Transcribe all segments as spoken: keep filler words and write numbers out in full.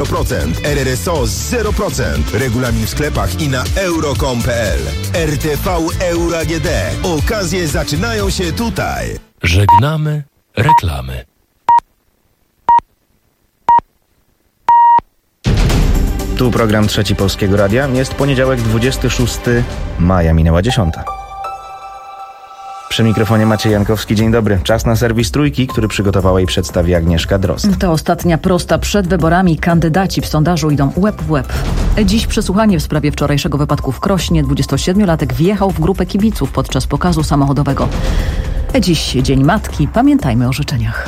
zero procent. R R S O zero procent. Regulamin w sklepach i na euro kropka com kropka p l. R T V Euro A G D. Okazje zaczynają się tutaj. Żegnamy reklamy. Tu program Trzeci Polskiego Radia. Jest poniedziałek, dwudziestego szóstego maja, minęła dziesiąta. Przy mikrofonie Maciej Jankowski. Dzień dobry. Czas na serwis Trójki, który przygotowała i przedstawi Agnieszka Drozd. To ostatnia prosta przed wyborami. Kandydaci w sondażu idą łeb w łeb. Dziś przesłuchanie w sprawie wczorajszego wypadku w Krośnie. dwudziestosiedmiolatek wjechał w grupę kibiców podczas pokazu samochodowego. Dziś Dzień Matki. Pamiętajmy o życzeniach.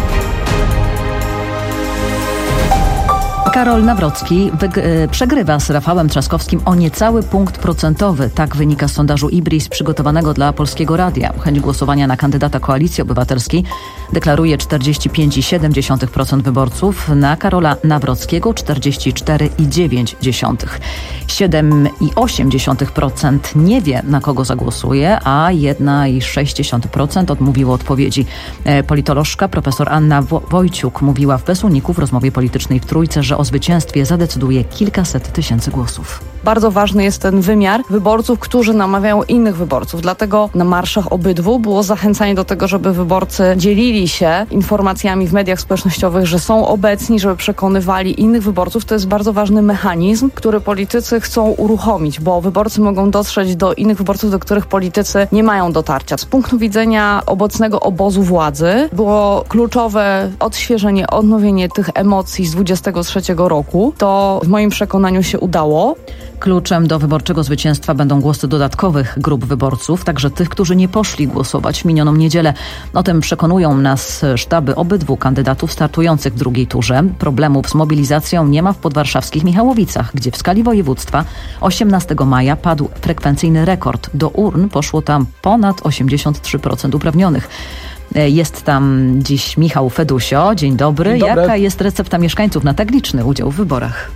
Karol Nawrocki wyg- przegrywa z Rafałem Trzaskowskim o niecały punkt procentowy. Tak wynika z sondażu Ibris przygotowanego dla Polskiego Radia. Chęć głosowania na kandydata Koalicji Obywatelskiej deklaruje czterdzieści pięć przecinek siedem procent wyborców. Na Karola Nawrockiego czterdzieści cztery przecinek dziewięć procent. siedem przecinek osiem procent nie wie, na kogo zagłosuje, a jeden przecinek sześć procent odmówiło odpowiedzi. Politolożka profesor Anna Wo- Wojciuk mówiła w Bez Uników w rozmowie politycznej w Trójce, że o zwycięstwie zadecyduje kilkaset tysięcy głosów. Bardzo ważny jest ten wymiar wyborców, którzy namawiają innych wyborców. Dlatego na marszach obydwu było zachęcanie do tego, żeby wyborcy dzielili się informacjami w mediach społecznościowych, że są obecni, żeby przekonywali innych wyborców. To jest bardzo ważny mechanizm, który politycy chcą uruchomić, bo wyborcy mogą dotrzeć do innych wyborców, do których politycy nie mają dotarcia. Z punktu widzenia obecnego obozu władzy było kluczowe odświeżenie, odnowienie tych emocji z dwudziestego trzeciego roku. To w moim przekonaniu się udało. Kluczem do wyborczego zwycięstwa będą głosy dodatkowych grup wyborców, także tych, którzy nie poszli głosować w minioną niedzielę. O tym przekonują nas sztaby obydwu kandydatów startujących w drugiej turze. Problemów z mobilizacją nie ma w podwarszawskich Michałowicach, gdzie w skali województwa osiemnastego maja padł frekwencyjny rekord. Do urn poszło tam ponad osiemdziesiąt trzy procent uprawnionych. Jest tam dziś Michał Fedusio. Dzień dobry. Dzień dobry. Jaka jest recepta mieszkańców na tak liczny udział w wyborach?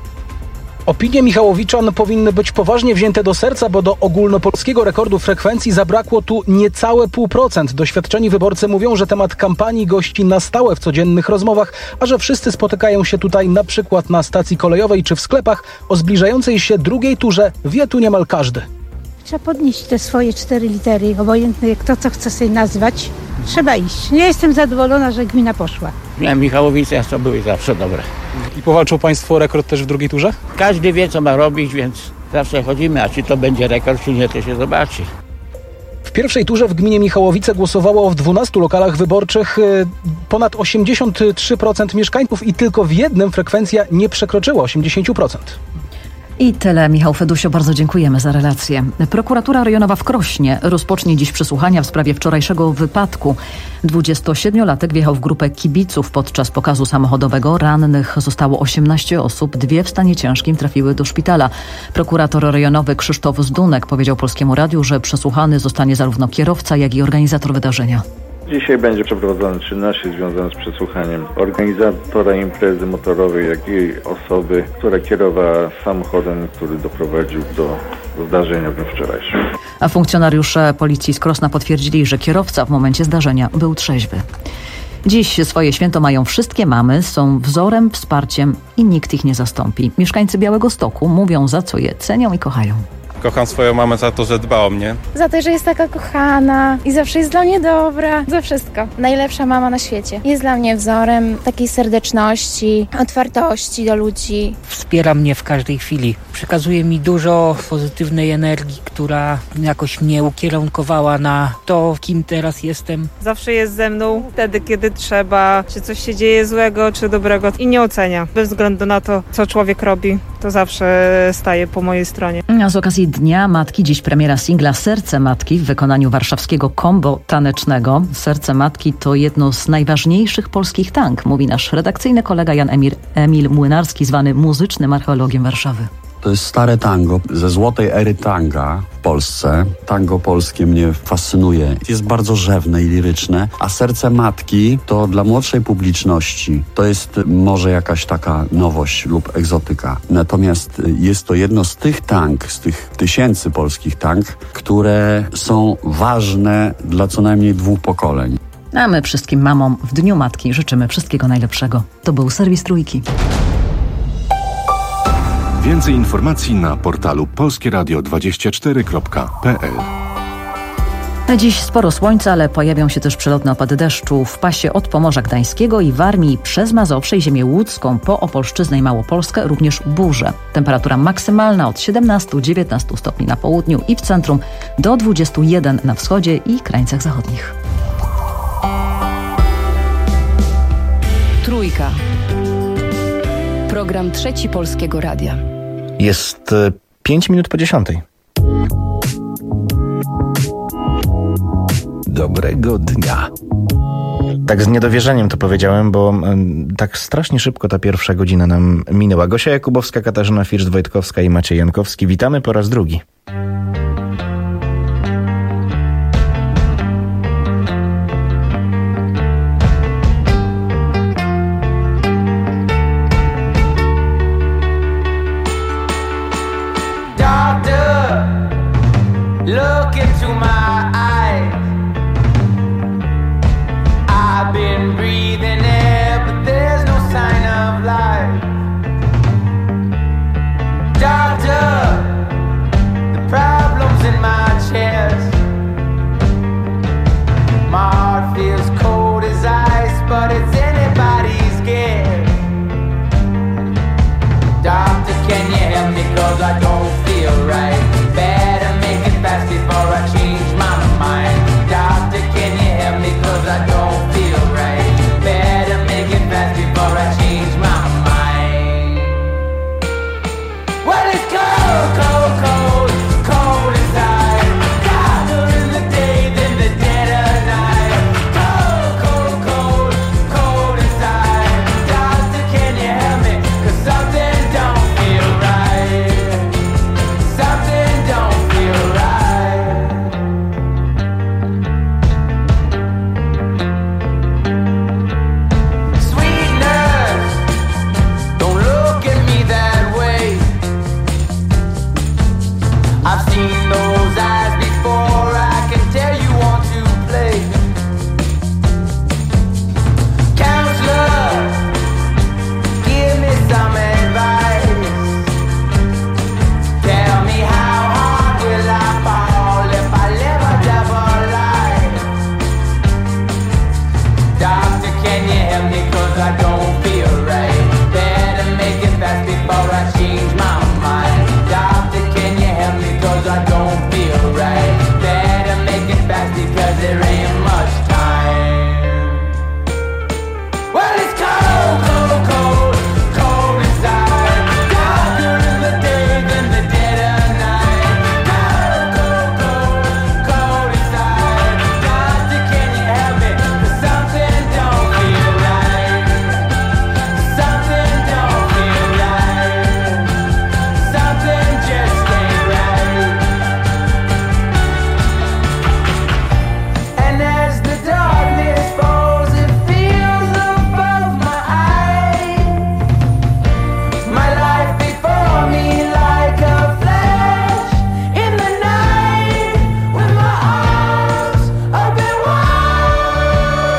Opinie Michałowiczan powinny być poważnie wzięte do serca, bo do ogólnopolskiego rekordu frekwencji zabrakło tu niecałe pół procent. Doświadczeni wyborcy mówią, że temat kampanii gości na stałe w codziennych rozmowach, a że wszyscy spotykają się tutaj na przykład na stacji kolejowej czy w sklepach. O zbliżającej się drugiej turze wie tu niemal każdy. Trzeba podnieść te swoje cztery litery, obojętnie kto co chce sobie nazwać. Trzeba iść. Ja jestem zadowolona, że gmina poszła. Nie, Michałowice to były zawsze dobre. I powalczą Państwo o rekord też w drugiej turze? Każdy wie, co ma robić, więc zawsze chodzimy, a czy to będzie rekord, czy nie, to się zobaczy. W pierwszej turze w gminie Michałowice głosowało w dwunastu lokalach wyborczych ponad osiemdziesiąt trzy procent mieszkańców i tylko w jednym frekwencja nie przekroczyła osiemdziesiąt procent. I tyle. Michał Fedusio, bardzo dziękujemy za relację. Prokuratura rejonowa w Krośnie rozpocznie dziś przesłuchania w sprawie wczorajszego wypadku. dwudziestosiedmiolatek wjechał w grupę kibiców podczas pokazu samochodowego. Rannych zostało osiemnaście osób. Dwie w stanie ciężkim trafiły do szpitala. Prokurator rejonowy Krzysztof Zdunek powiedział Polskiemu Radiu, że przesłuchany zostanie zarówno kierowca, jak i organizator wydarzenia. Dzisiaj będzie przeprowadzone czynności związane z przesłuchaniem organizatora imprezy motorowej, jak i osoby, która kierowała samochodem, który doprowadził do zdarzenia w dniu wczorajszym. A funkcjonariusze policji z Krosna potwierdzili, że kierowca w momencie zdarzenia był trzeźwy. Dziś swoje święto mają wszystkie mamy, są wzorem, wsparciem i nikt ich nie zastąpi. Mieszkańcy Białegostoku mówią, za co je cenią i kochają. Kocham swoją mamę za to, że dba o mnie. Za to, że jest taka kochana i zawsze jest dla mnie dobra. Za wszystko. Najlepsza mama na świecie. Jest dla mnie wzorem takiej serdeczności, otwartości do ludzi. Wspiera mnie w każdej chwili. Przekazuje mi dużo pozytywnej energii, która jakoś mnie ukierunkowała na to, kim teraz jestem. Zawsze jest ze mną wtedy, kiedy trzeba, czy coś się dzieje złego, czy dobrego i nie ocenia. Bez względu na to, co człowiek robi, to zawsze staje po mojej stronie. A z okazji Dnia Matki dziś premiera singla Serce Matki w wykonaniu warszawskiego kombo tanecznego. Serce Matki to jedno z najważniejszych polskich tang, mówi nasz redakcyjny kolega Jan Emil, Emil Młynarski, zwany muzycznym archeologiem Warszawy. To jest stare tango ze złotej ery tanga w Polsce. Tango polskie mnie fascynuje. Jest bardzo rzewne i liryczne, a Serce Matki to dla młodszej publiczności to jest może jakaś taka nowość lub egzotyka. Natomiast jest to jedno z tych tang, z tych tysięcy polskich tang, które są ważne dla co najmniej dwóch pokoleń. A my wszystkim mamom w Dniu Matki życzymy wszystkiego najlepszego. To był serwis Trójki. Więcej informacji na portalu polskie radio dwadzieścia cztery kropka p l. Dziś sporo słońca, ale pojawią się też przelotne opady deszczu w pasie od Pomorza Gdańskiego i Warmii przez Mazowsze i ziemię łódzką po Opolszczyznę i Małopolskę również burze. Temperatura maksymalna od siedemnastu do dziewiętnastu stopni na południu i w centrum do dwudziestu jeden na wschodzie i krańcach zachodnich. Trójka. Program Trzeci Polskiego Radia. Jest pięć minut po dziesiątej. Dobrego dnia. Tak z niedowierzeniem to powiedziałem, bo tak strasznie szybko ta pierwsza godzina nam minęła. Gosia Jakubowska, Katarzyna First-Wojtkowska i Maciej Jankowski. Witamy po raz drugi. Look into my eyes. I've been breathing air, but there's no sign of life. Doctor, the problem's in my chest. My heart feels cold as ice, but it's anybody's guess. Doctor, can you help me, 'cause I don't feel right. Better make it fast before I change my mind. Doctor, can you help me, 'cause I don't feel right. Better make it fast before I change my mind. Well, it's cold, cold, cold, cold inside. Darker in the day than the dead of night. Cold, cold, cold, cold inside. Doctor, can you help me, 'cause something don't feel right. Something don't feel right. Sweet nurse, don't look at me that way. I've seen those eyes before, I can tell you want to play. Counselor, give me some advice. Tell me how hard will I fall if I live a double life. Doctor, can you help me, 'cause I don't feel right. Better make it fast before I change my mind. Doctor, can you help me, 'cause I don't feel right. Better make it fast because there ain't much time. Well, it's cold, cold, cold, cold inside. Darker in the day than the dead of night. Cold, cold, cold, cold inside. Doctor, can you help me? 'Cause something don't feel right. Something don't feel right. Something just ain't right. And as the darkness falls, it feels above my eyes. My life before me like a flash in the night, with my arms open wide.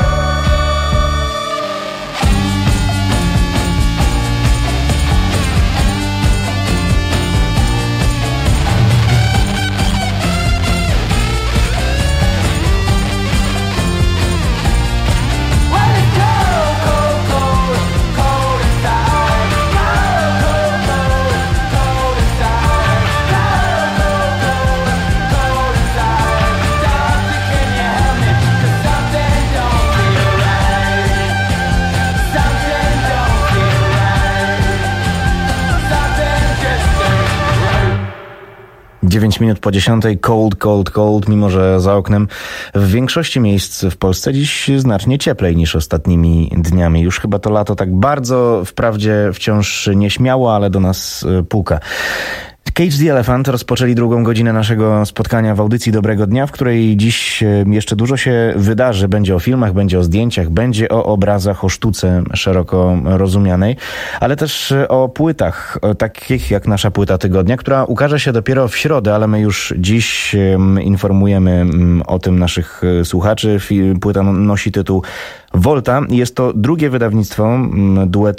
Well, it's cold, cold, cold, cold inside. Cold, cold, cold, cold inside. Cold, cold, cold, cold inside. Doctor, can you help me? 'Cause something don't feel right. Something don't feel right. Something just ain't right. dziewięć minut po dziesiątej, cold, cold, cold, mimo że za oknem w większości miejsc w Polsce dziś znacznie cieplej niż ostatnimi dniami. Już chyba to lato tak bardzo wprawdzie wciąż nieśmiało, ale do nas y, puka. Cage the Elephant rozpoczęli drugą godzinę naszego spotkania w audycji Dobrego Dnia, w której dziś jeszcze dużo się wydarzy. Będzie o filmach, będzie o zdjęciach, będzie o obrazach, o sztuce szeroko rozumianej, ale też o płytach, takich jak nasza płyta tygodnia, która ukaże się dopiero w środę, ale my już dziś informujemy o tym naszych słuchaczy. Płyta nosi tytuł Volta. Jest to drugie wydawnictwo duetu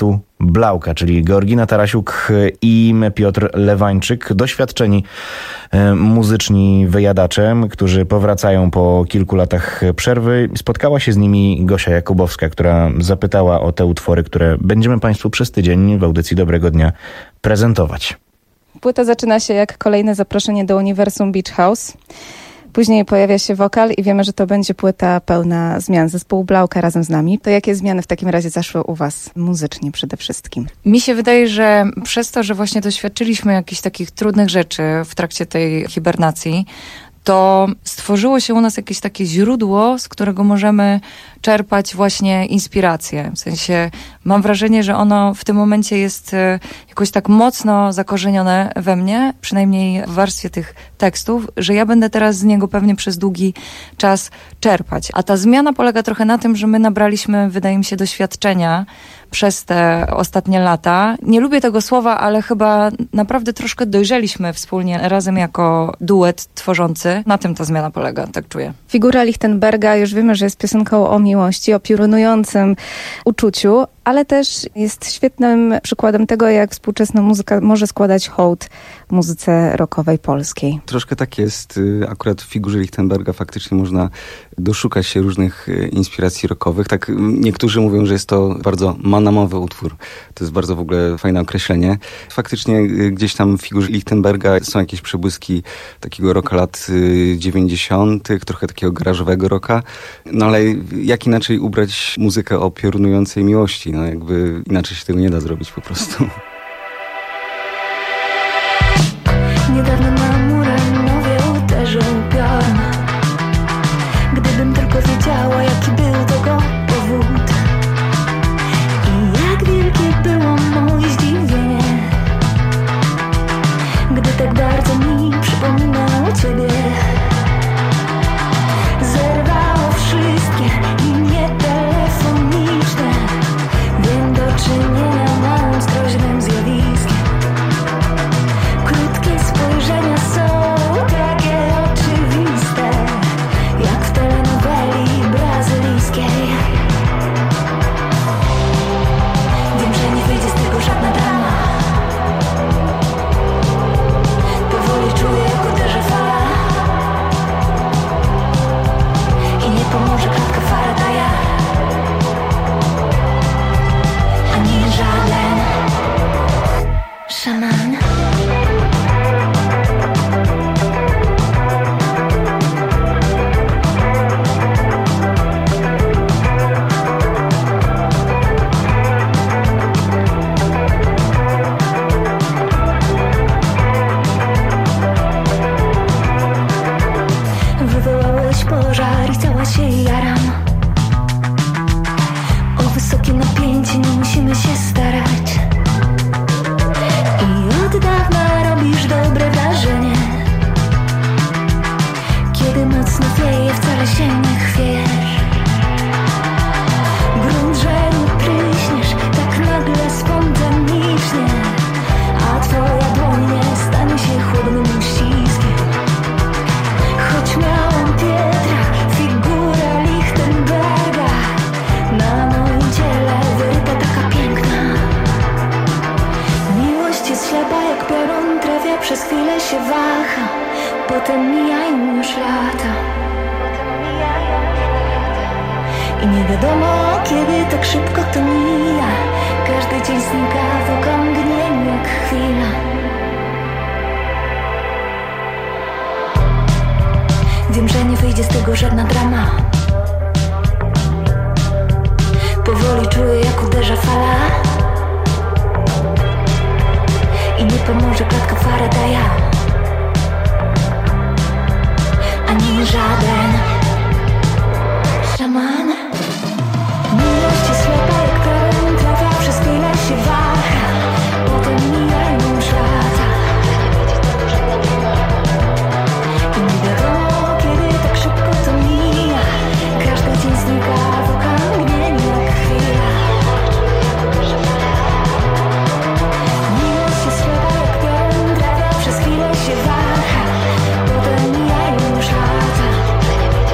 Blauka, czyli Georgina Tarasiuk i Piotr Lewańczyk, doświadczeni muzyczni wyjadacze, którzy powracają po kilku latach przerwy. Spotkała się z nimi Gosia Jakubowska, która zapytała o te utwory, które będziemy Państwu przez tydzień w audycji Dobrego Dnia prezentować. Płyta zaczyna się jak kolejne zaproszenie do uniwersum Beach House. Później pojawia się wokal i wiemy, że to będzie płyta pełna zmian. Zespół Blauka razem z nami. To jakie zmiany w takim razie zaszły u was muzycznie przede wszystkim? Mi się wydaje, że przez to, że właśnie doświadczyliśmy jakichś takich trudnych rzeczy w trakcie tej hibernacji, to stworzyło się u nas jakieś takie źródło, z którego możemy czerpać właśnie inspirację. W sensie mam wrażenie, że ono w tym momencie jest jakoś tak mocno zakorzenione we mnie, przynajmniej w warstwie tych tekstów, że ja będę teraz z niego pewnie przez długi czas czerpać. A ta zmiana polega trochę na tym, że my nabraliśmy, wydaje mi się, doświadczenia przez te ostatnie lata. Nie lubię tego słowa, ale chyba naprawdę troszkę dojrzeliśmy wspólnie razem jako duet tworzący. Na tym ta zmiana polega, tak czuję. Figura Lichtenberga, już wiemy, że jest piosenką o miłości, o piorunującym uczuciu, ale też jest świetnym przykładem tego, jak współczesna muzyka może składać hołd muzyce rockowej polskiej. Troszkę tak jest. Akurat w figurze Lichtenberga faktycznie można doszukać się różnych inspiracji rockowych. Tak, niektórzy mówią, że jest to bardzo manamowy utwór. To jest bardzo w ogóle fajne określenie. Faktycznie gdzieś tam w figurze Lichtenberga są jakieś przebłyski takiego rocka lat dziewięćdziesiątych, trochę takiego garażowego rocka. No ale jak inaczej ubrać muzykę o piorunującej miłości? No jakby inaczej się tego nie da zrobić po prostu. Niedawno na Muranowie uderzył piorun. Gdybym tylko wiedziała, jaki był tego powód i jak wielkie było moje zdziwienie, gdy tak bardzo mi przypominał ciebie. Zerwało wszystkie linie telefoniczne. Wiem, do czynienia mam z groźnym zjawiskiem. Krótkie spojrzenia są takie oczywiste, jak w telenoweli brazylijskiej. Wiem, że nie wyjdzie z tego żadna drama. Powoli czuję, jak uderza fala i nie pomoże klatka Faradaya, ani żaden szaman. Wywołałeś pożar i cała się jaram. O wysokie napięcie nie musimy się starać. I od dawna robisz dobre wrażenie. Kiedy mocno wieje, wcale się nie chwiejesz. Grunt, że nie pryśniesz tak nagle spontanicznie, a twoja dłoń nie stanie się chłodnym uściskiem. Choć miałam Pietra, figura Lichtenberga na moim ciele wyryta, taka piękna. Miłość jest ślepa jak piorun, trafia, przez chwilę się waha, potem mijają już lata. I nie wiadomo, kiedy tak szybko to mija. Każdy dzień znika w okrągnieniu jak chwila. Wiem, że nie wyjdzie z tego żadna drama. Powoli czuję, jak uderza fala i nie pomoże klatka Faradaya, ani żaden szaman. Miłość jest ślepa jak piorun, trafia, przez chwilę się waha, potem mijają już lata. I nie wiadomo, kiedy tak szybko to mija. Każdy dzień znika w okrągnieniu jak chwila. Miłość jest ślepa jak piorun, trafia, przez chwilę się waha, potem mijają już lata.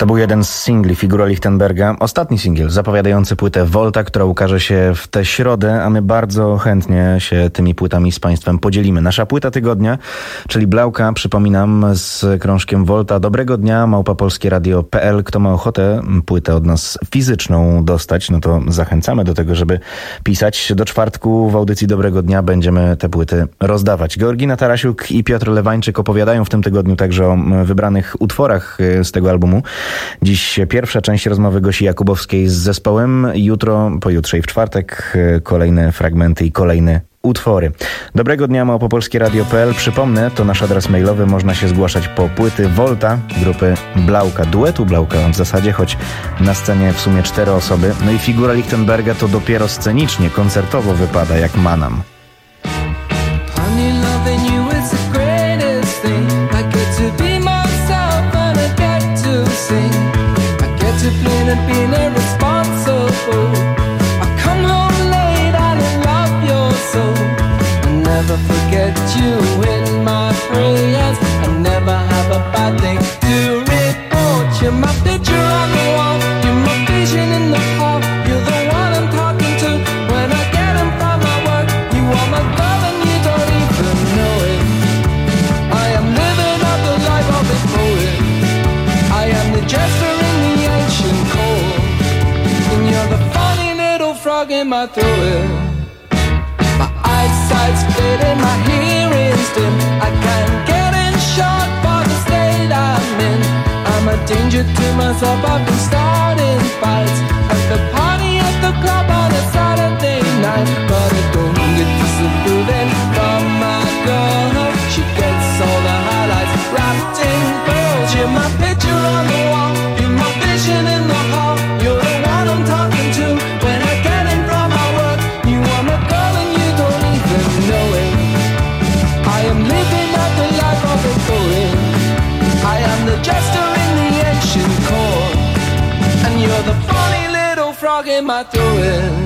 To był jeden z singli Figura Lichtenberga, ostatni singiel zapowiadający płytę Volta, która ukaże się w tę środę, a my bardzo chętnie się tymi płytami z Państwem podzielimy. Nasza płyta tygodnia, czyli Blauka, przypominam, z krążkiem Volta. Dobrego dnia, małpa polskie radio kropka p l. Kto ma ochotę płytę od nas fizyczną dostać, no to zachęcamy do tego, żeby pisać. Do czwartku w audycji Dobrego Dnia będziemy te płyty rozdawać. Georgina Tarasiuk i Piotr Lewańczyk opowiadają w tym tygodniu także o wybranych utworach z tego albumu. Dziś pierwsza część rozmowy Gosi Jakubowskiej z zespołem. Jutro, pojutrze i w czwartek kolejne fragmenty i kolejne utwory. Dobrego dnia, małpopolskie radio kropka p l. Przypomnę, to nasz adres mailowy. Można się zgłaszać po płyty Volta, grupy Blauka, duetu Blauka w zasadzie, choć na scenie w sumie cztery osoby. No i Figura Lichtenberga to dopiero scenicznie, koncertowo wypada jak manam. Never forget you in my prayers. I never have a bad thing to report. You're my picture on the wall. You're my vision in the hall. You're the one I'm talking to when I get in from my work. You are my girl and you don't even know it. I am living up the life of a poet. I am the jester in the ancient court, and you're the funny little frog in my throat. Eyesight's fading, my hearing's dim. I can't get in shot for the state I'm in. I'm a danger to myself, I've been starting fights at the party at the club on a Saturday night. But I don't get disapproving from my girl. She gets all the highlights wrapped in pearls. You're my picture on the wall. You're my vision in the hall. You're the one I'm talking to when I get in from my work. You are my girl and you don't even know it. I am living out the life of a poet. I am the jester in the ancient court, and you're the funny little frog in my throat.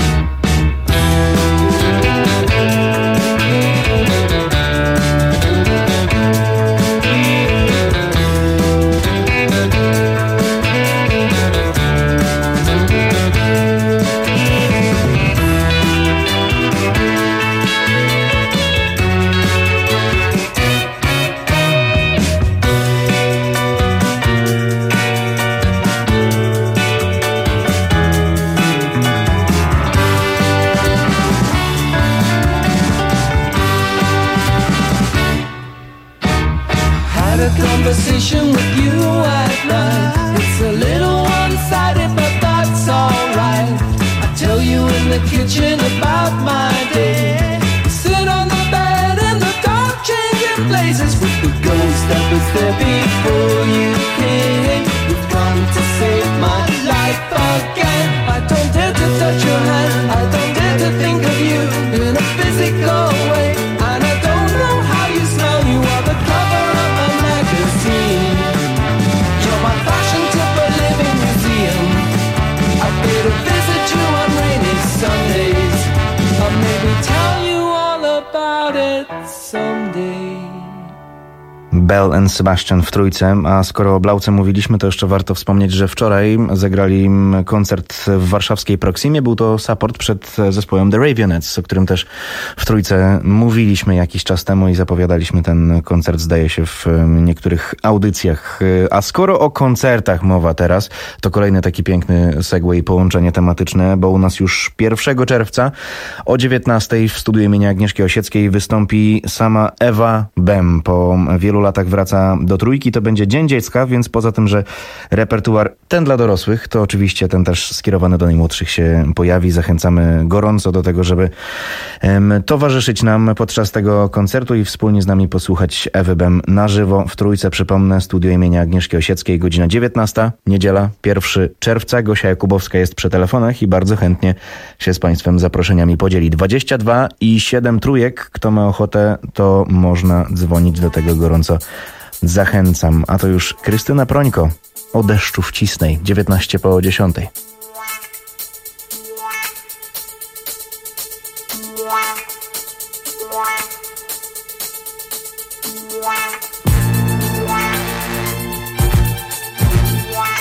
Conversation with you at night. It's a little one-sided, but that's alright. I tell you in the kitchen about my day. Sit on the bed in the dark, changing places with the ghost that was there before you came. You've come to save my life again. I don't dare to touch your hand. I don't dare to think of you in a physical way. And I don't know how you smell. You are the cover of my magazine. You're my fashion tip, a living museum. I pay to visit you on rainy Sundays. Or maybe tell you all about it someday. Bell and Sebastian w trójce, a skoro o Blauce mówiliśmy, to jeszcze warto wspomnieć, że wczoraj zagrali koncert w warszawskiej Proximie. Był to support przed zespołem The Raveonettes, o którym też w trójce mówiliśmy jakiś czas temu i zapowiadaliśmy ten koncert, zdaje się, w niektórych audycjach. A skoro o koncertach mowa teraz, to kolejny taki piękny segway, połączenie tematyczne, bo u nas już pierwszego czerwca o dziewiętnastej w studiu imienia Agnieszki Osieckiej wystąpi sama Ewa Bem. Po wielu latach wraca do trójki. To będzie Dzień Dziecka, więc poza tym, że repertuar ten dla dorosłych, to oczywiście ten też skierowany do najmłodszych się pojawi. Zachęcamy gorąco do tego, żeby um, towarzyszyć nam podczas tego koncertu i wspólnie z nami posłuchać Ewy Bem na żywo w trójce. Przypomnę, studio imienia Agnieszki Osieckiej, godzina dziewiętnasta, niedziela, pierwszego czerwca. Gosia Jakubowska jest przy telefonach i bardzo chętnie się z Państwem zaproszeniami podzieli. dwadzieścia dwa i siedem trójek. Kto ma ochotę, to można dzwonić, do tego gorąco zachęcam. A to już Krystyna Prońko o deszczu wcisnej, dziewiętnaście po dziesiątej. Wow.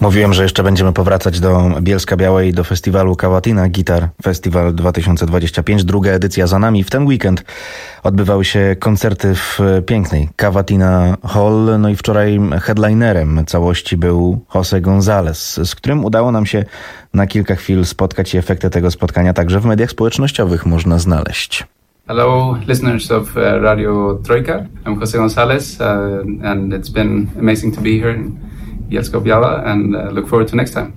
Mówiłem, że jeszcze będziemy powracać do Bielska Białej, do festiwalu Cavatina Guitar Festival dwa tysiące dwudziesty piąty. Druga edycja za nami. W ten weekend odbywały się koncerty w pięknej Cavatina Hall. No i wczoraj headlinerem całości był José González, z którym udało nam się na kilka chwil spotkać i efekty tego spotkania także w mediach społecznościowych można znaleźć. Hello, listeners of uh, Radio Troika. I'm José González, uh, and it's been amazing to be here in Bielsko-Biała, and uh, look forward to next time.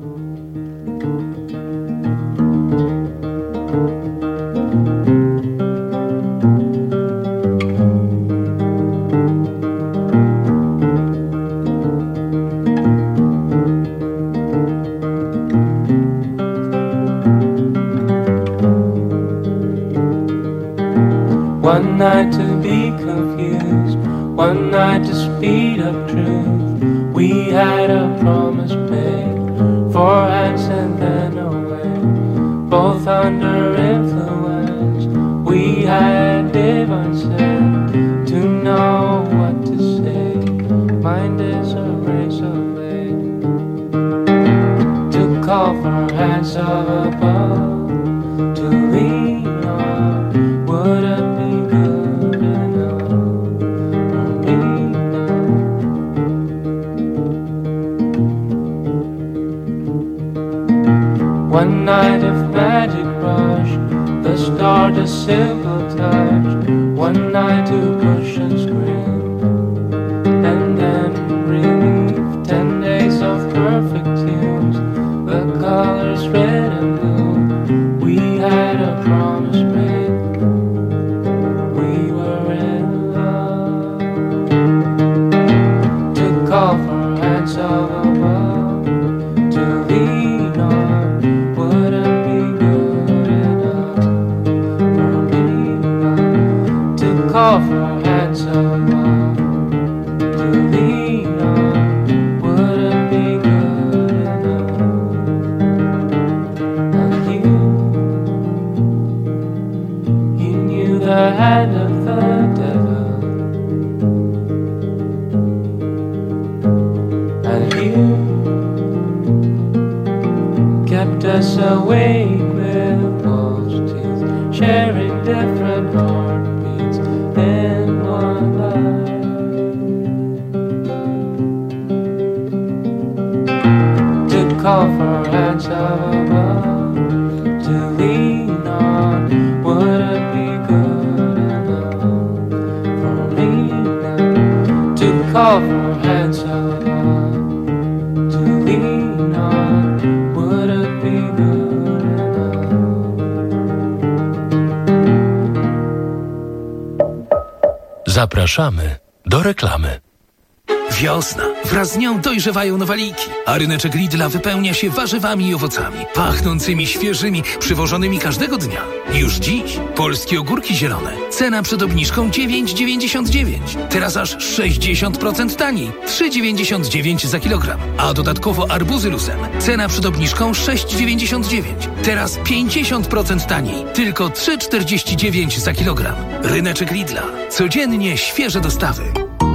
One night to be confused, one night to speed up truth. We had a promise made, four hands and then away, both under influence. We had divine sense to know what to say. Mind is a razor blade to call for hands of above, to lean on. Would it one night of magic rush, the start a simple touch. One night to push and scream, and then relief. Ten days of perfect tunes, the colors red and blue. We had a promise made, we were in love. To call for hands of above, to lean on. Call for hands above, to lean on. Would it be good enough? And you, you knew the hand of the devil, and you kept us awake with false teeth, sharing different heartbeats in one life. To call for hands of above, to lean on. Would it be good enough for me now? To call for hands of above, to lean on. Would it be good enough? Zapraszamy do reklamy. Wiosna. Wraz z nią dojrzewają nowaliki, a ryneczek Lidla wypełnia się warzywami i owocami, pachnącymi, świeżymi, przywożonymi każdego dnia. Już dziś polskie ogórki zielone. Cena przed obniżką dziewięć dziewięćdziesiąt dziewięć. Teraz aż sześćdziesiąt procent taniej. trzy dziewięćdziesiąt dziewięć za kilogram. A dodatkowo arbuzy lusem. Cena przed obniżką sześć dziewięćdziesiąt dziewięć. Teraz pięćdziesiąt procent taniej. Tylko trzy czterdzieści dziewięć za kilogram. Ryneczek Lidla. Codziennie świeże dostawy.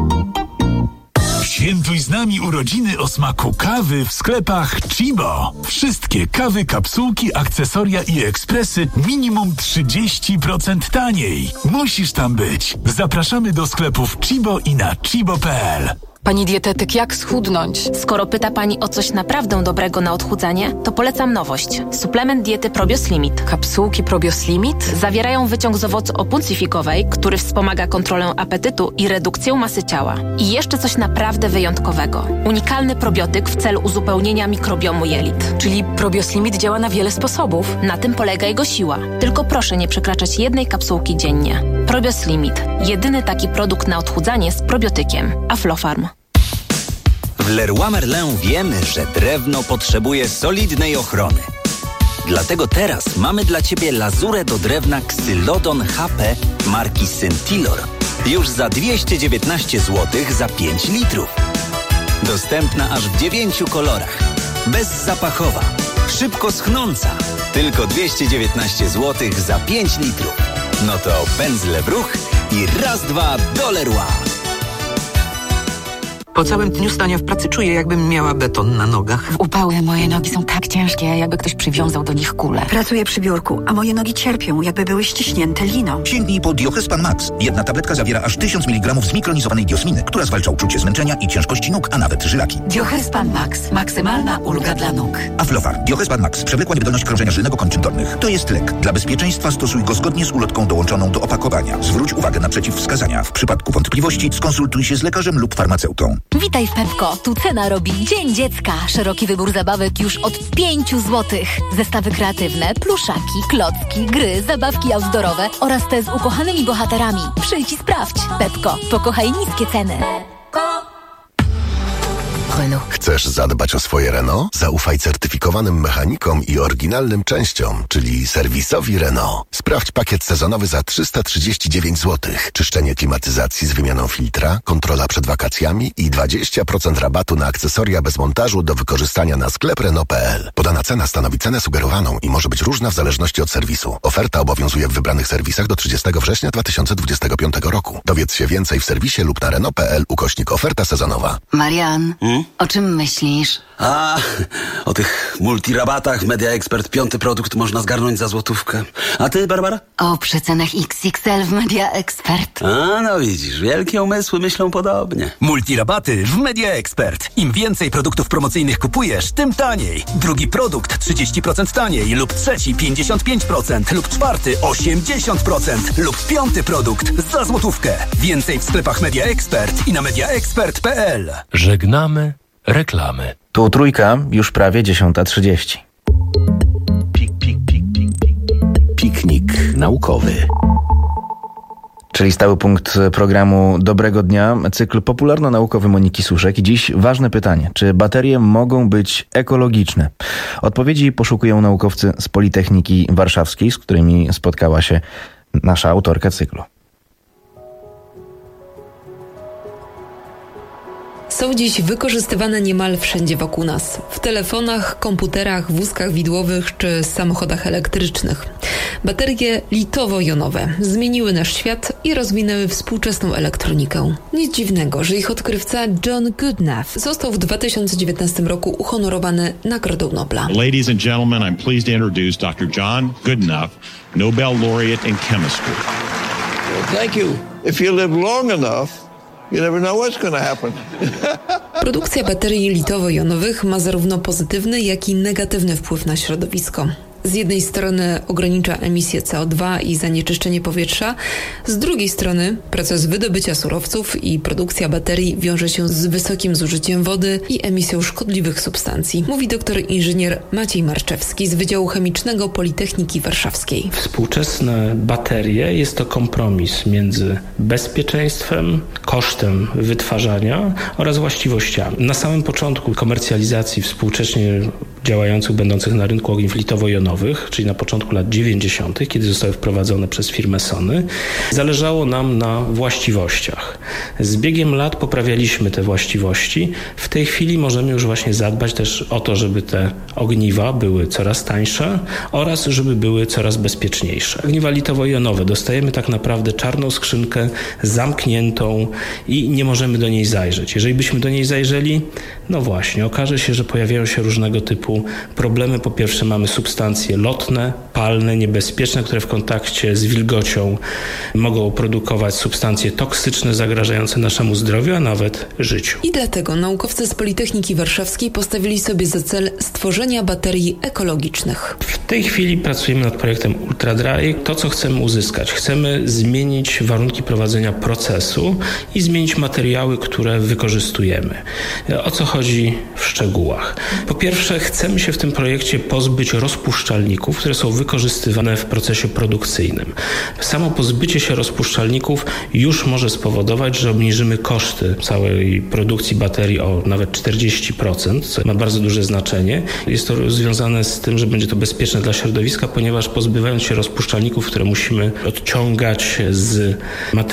Świętuj z nami urodziny o smaku kawy w sklepach Chibo. Wszystkie kawy, kapsułki, akcesoria i ekspresy minimum trzydzieści procent taniej. Musisz tam być. Zapraszamy do sklepów Chibo i na chibo kropka p l. Pani dietetyk, jak schudnąć? Skoro pyta Pani o coś naprawdę dobrego na odchudzanie, to polecam nowość. Suplement diety Probios Limit. Kapsułki Probios Limit? Zawierają wyciąg z owocu opuncifikowej, który wspomaga kontrolę apetytu i redukcję masy ciała. I jeszcze coś naprawdę wyjątkowego. Unikalny probiotyk w celu uzupełnienia mikrobiomu jelit. Czyli Probios Limit działa na wiele sposobów. Na tym polega jego siła. Tylko proszę nie przekraczać jednej kapsułki dziennie. Probios Limit. Jedyny taki produkt na odchudzanie z probiotykiem. Aflofarm. W Leroy Merlin wiemy, że drewno potrzebuje solidnej ochrony. Dlatego teraz mamy dla Ciebie lazurę do drewna Xylodon H P marki Scintillor. Już za dwieście dziewiętnaście złotych za pięć litrów. Dostępna aż w dziewięciu kolorach. Bezzapachowa, szybko schnąca. Tylko dwieście dziewiętnaście złotych za pięć litrów. No to pędzle w ruch i raz, dwa do Leroy. Po całym dniu stania w pracy czuję, jakbym miała beton na nogach. W upały moje nogi są tak ciężkie, jakby ktoś przywiązał do nich kulę. Pracuję przy biurku, a moje nogi cierpią, jakby były ściśnięte liną. Sięgnij po Diohespan Max. Jedna tabletka zawiera aż tysiąc miligramów zmikronizowanej diosminy, która zwalcza uczucie zmęczenia i ciężkości nóg, a nawet żylaki. Diohespan Max. Maksymalna ulga dla nóg. Aflofar. Diohespan Max. Przewlekła niewydolność krążenia żylnego kończyn dolnych. To jest lek. Dla bezpieczeństwa stosuj go zgodnie z ulotką dołączoną do opakowania. Zwróć uwagę na przeciwwskazania. W przypadku wątpliwości skonsultuj się z lekarzem lub farmaceutą. Witaj w Pepko. Tu cena robi Dzień Dziecka. Szeroki wybór zabawek już od pięciu złotych. Zestawy kreatywne, pluszaki, klocki, gry, zabawki outdoorowe oraz te z ukochanymi bohaterami. Przyjdź i sprawdź. Pepko. Pokochaj niskie ceny. Renault. Chcesz zadbać o swoje Renault? Zaufaj certyfikowanym mechanikom i oryginalnym częściom, czyli serwisowi Renault. Sprawdź pakiet sezonowy za trzysta trzydzieści dziewięć złotych. Czyszczenie klimatyzacji z wymianą filtra, kontrola przed wakacjami i dwadzieścia procent rabatu na akcesoria bez montażu do wykorzystania na sklep Renault kropka p l. Podana cena stanowi cenę sugerowaną i może być różna w zależności od serwisu. Oferta obowiązuje w wybranych serwisach do trzydziestego września dwa tysiące dwudziestego piątego roku. Dowiedz się więcej w serwisie lub na Renault kropka p l ukośnik oferta sezonowa. Marian, Hmm? o czym myślisz? A, o tych multirabatach Media Expert piąty produkt można zgarnąć za złotówkę. A ty, Barbara? O przecenach X X L w Media Expert. A, no widzisz, wielkie umysły myślą podobnie. Multirabaty w Media Expert. Im więcej produktów promocyjnych kupujesz, tym taniej. Drugi produkt trzydzieści procent taniej lub trzeci pięćdziesiąt pięć procent lub czwarty osiemdziesiąt procent lub piąty produkt za złotówkę. Więcej w sklepach Media Expert i na mediaexpert kropka p l. Żegnamy reklamy. Tu Trójka, już prawie dziesiąta trzydzieści. Pik, pik, pik, pik, pik. Piknik naukowy. Czyli stały punkt programu Dobrego Dnia, cykl popularno-naukowy Moniki Suszek. I dziś ważne pytanie, czy baterie mogą być ekologiczne? Odpowiedzi poszukują naukowcy z Politechniki Warszawskiej, z którymi spotkała się nasza autorka cyklu. Są dziś wykorzystywane niemal wszędzie wokół nas. W telefonach, komputerach, wózkach widłowych czy samochodach elektrycznych. Baterie litowo-jonowe zmieniły nasz świat i rozwinęły współczesną elektronikę. Nic dziwnego, że ich odkrywca John Goodenough został w dwa tysiące dziewiętnastym roku uhonorowany Nagrodą Nobla. Ladies and gentlemen, I'm pleased to introduce doctor John Goodenough, Nobel laureate in chemistry. Well, thank you. If you live long enough, you never know what's going to happen. Produkcja baterii litowo-jonowych ma zarówno pozytywny, jak i negatywny wpływ na środowisko. Z jednej strony ogranicza emisję C O dwa i zanieczyszczenie powietrza, z drugiej strony proces wydobycia surowców i produkcja baterii wiąże się z wysokim zużyciem wody i emisją szkodliwych substancji, mówi doktor inżynier Maciej Marczewski z Wydziału Chemicznego Politechniki Warszawskiej. Współczesne baterie jest to kompromis między bezpieczeństwem, kosztem wytwarzania oraz właściwościami. Na samym początku komercjalizacji współcześnie działających, będących na rynku ogniw litowo-jonowych, czyli na początku lat dziewięćdziesiątych, kiedy zostały wprowadzone przez firmę Sony, zależało nam na właściwościach. Z biegiem lat poprawialiśmy te właściwości. W tej chwili możemy już właśnie zadbać też o to, żeby te ogniwa były coraz tańsze oraz żeby były coraz bezpieczniejsze. Ogniwa litowo-jonowe dostajemy tak naprawdę czarną skrzynkę zamkniętą i nie możemy do niej zajrzeć. Jeżeli byśmy do niej zajrzeli, no właśnie, okaże się, że pojawiają się różnego typu problemy. Po pierwsze mamy substancje lotne, palne, niebezpieczne, które w kontakcie z wilgocią mogą produkować substancje toksyczne zagrażające naszemu zdrowiu, a nawet życiu. I dlatego naukowcy z Politechniki Warszawskiej postawili sobie za cel stworzenia baterii ekologicznych. W tej chwili pracujemy nad projektem UltraDry. To, co chcemy uzyskać, chcemy zmienić warunki prowadzenia procesu i zmienić materiały, które wykorzystujemy. O co chodzi w szczegółach? Po pierwsze, chcemy się w tym projekcie pozbyć rozpuszczalników, które są wykorzystywane w procesie produkcyjnym. Samo pozbycie się rozpuszczalników już może spowodować, że obniżymy koszty całej produkcji baterii o nawet czterdzieści procent, co ma bardzo duże znaczenie. Jest to związane z tym, że będzie to bezpieczne dla środowiska, ponieważ pozbywając się rozpuszczalników, które musimy odciągać z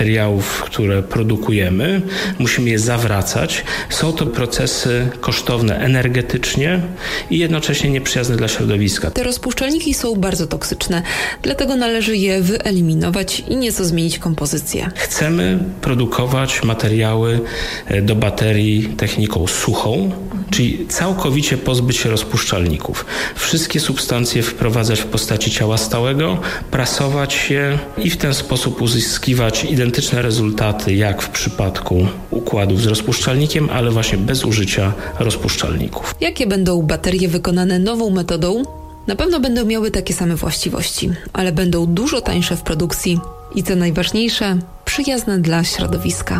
materiałów, które produkujemy, musimy je zawracać. Są to procesy kosztowne, szkodliwe energetycznie i jednocześnie nieprzyjazne dla środowiska. Te rozpuszczalniki są bardzo toksyczne, dlatego należy je wyeliminować i nieco zmienić kompozycję. Chcemy produkować materiały do baterii techniką suchą, czyli całkowicie pozbyć się rozpuszczalników. Wszystkie substancje wprowadzać w postaci ciała stałego, prasować je i w ten sposób uzyskiwać identyczne rezultaty jak w przypadku układów z rozpuszczalnikiem, ale właśnie bez użycia rozpuszczalników. Jakie będą baterie wykonane nową metodą? Na pewno będą miały takie same właściwości, ale będą dużo tańsze w produkcji i co najważniejsze, przyjazne dla środowiska.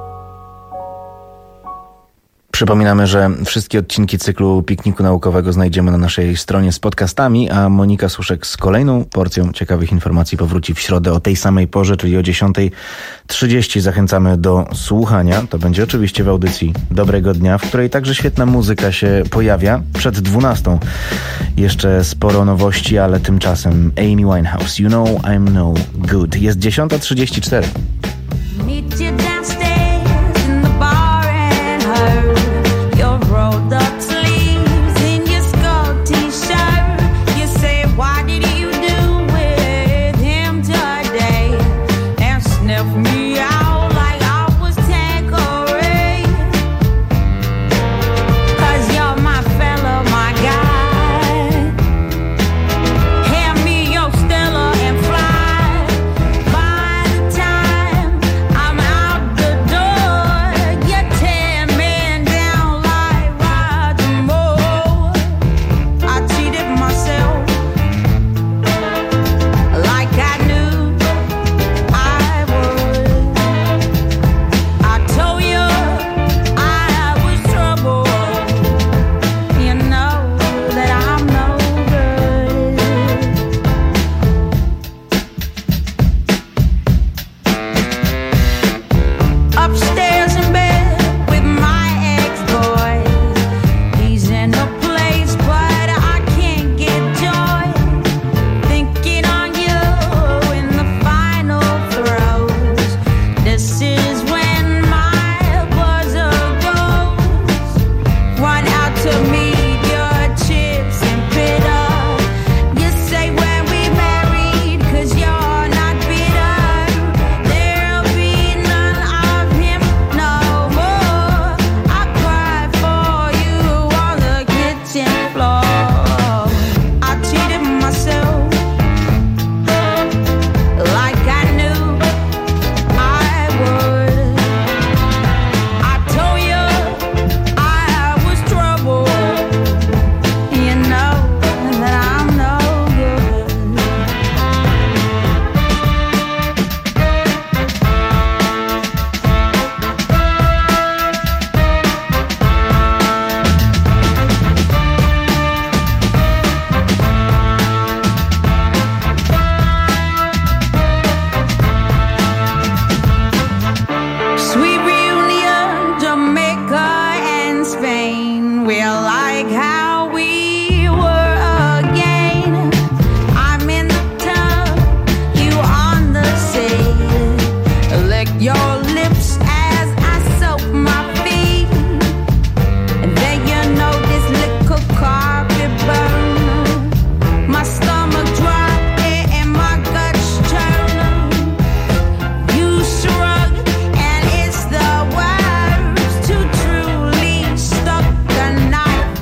Przypominamy, że wszystkie odcinki cyklu Pikniku Naukowego znajdziemy na naszej stronie z podcastami, a Monika Suszek z kolejną porcją ciekawych informacji powróci w środę o tej samej porze, czyli o dziesiąta trzydzieści. Zachęcamy do słuchania. To będzie oczywiście w audycji Dobrego Dnia, w której także świetna muzyka się pojawia. Przed dwunastą jeszcze sporo nowości, ale tymczasem Amy Winehouse, You Know I'm No Good. Jest dziesiąta trzydzieści cztery. Rolled up sleeves in your skull t-shirt. You say, why did you do with him today? And sniff me out like I was Tanqueray. 'Cause you're my fella, my guy. Hand me your Stella and fly. By the time I'm out the door, you tear me down like upstairs in bed with my ex-boy. He's in a place, but I can't get joy. Thinking on you in the final throes. This is when my buzzer goes. Run out to meet your chips and bitter. You say when we married, 'cause you're not bitter. There'll be none of him no more. I cried for you on the kitchen floor. I cheated myself like I knew I would. I told you I was trouble. You know that I'm no good. Sweet reunion, Jamaica and Spain. We're like how we were again. I'm in the tub, you on the sea. Lick your lips as I soak my feet. And then you know this little carpet burn. My stomach drop and my guts turn. You shrug and it's the worst to truly stuck a knife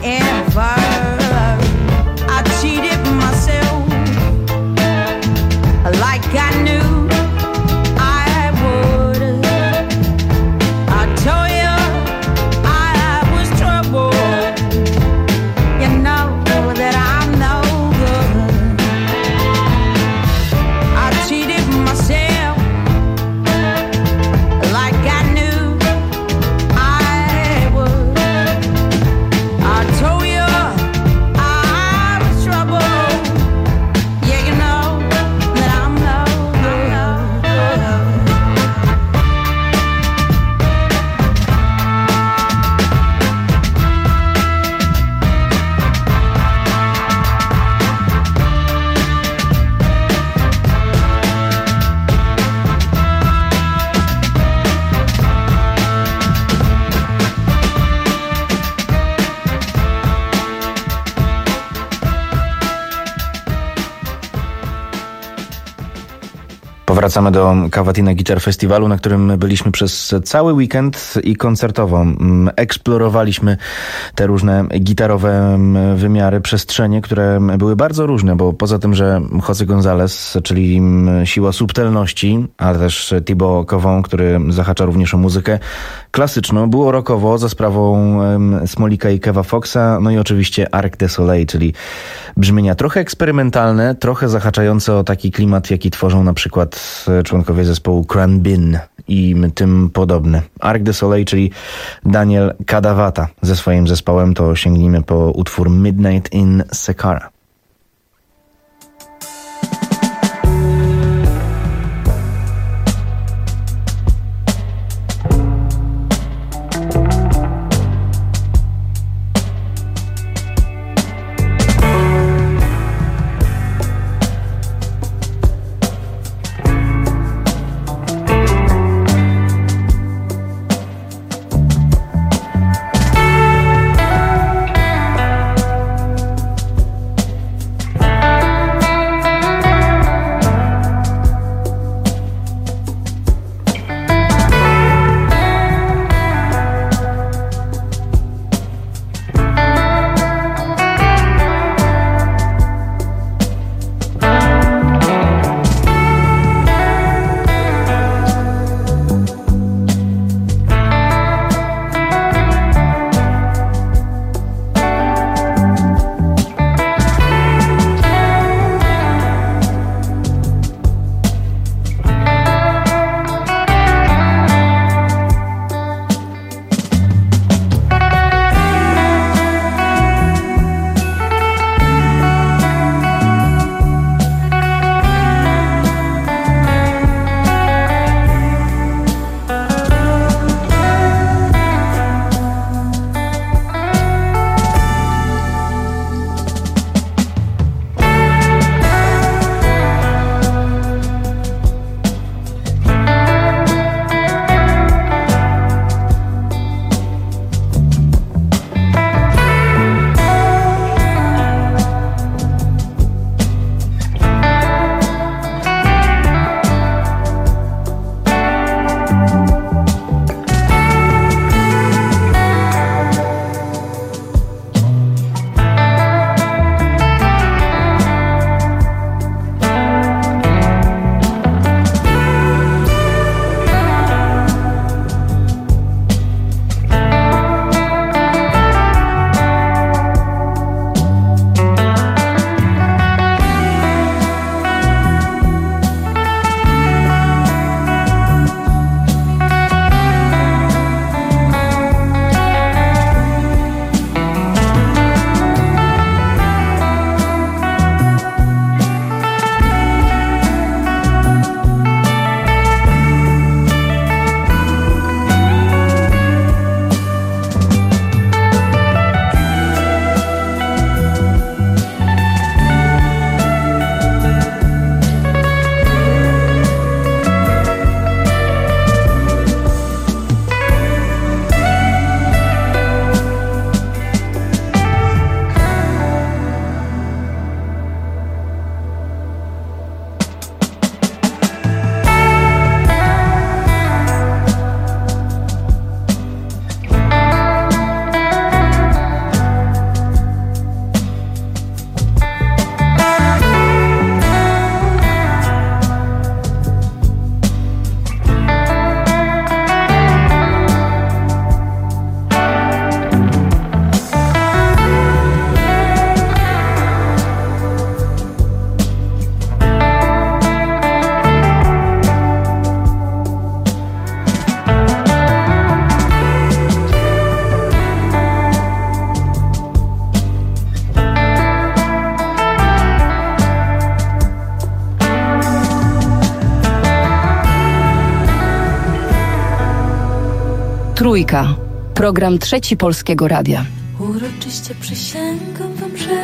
Wracamy do Cavatina Guitar Festiwalu, na którym byliśmy przez cały weekend i koncertowo eksplorowaliśmy te różne gitarowe wymiary, przestrzenie, które były bardzo różne, bo poza tym, że José González, czyli siła subtelności, ale też Thibaut Covon, który zahacza również o muzykę klasyczną, było rockowo za sprawą Smolika i Keva Foxa, no i oczywiście Arc de Soleil, czyli brzmienia trochę eksperymentalne, trochę zahaczające o taki klimat, jaki tworzą na przykład członkowie zespołu Cranbin i tym podobne. Arc de Soleil, czyli Daniel Kadawata ze swoim zespołem, to sięgnijmy po utwór Midnight in Saqqara. Trójka. Program Trzeci Polskiego Radia. Uroczyście przysięgam wam, że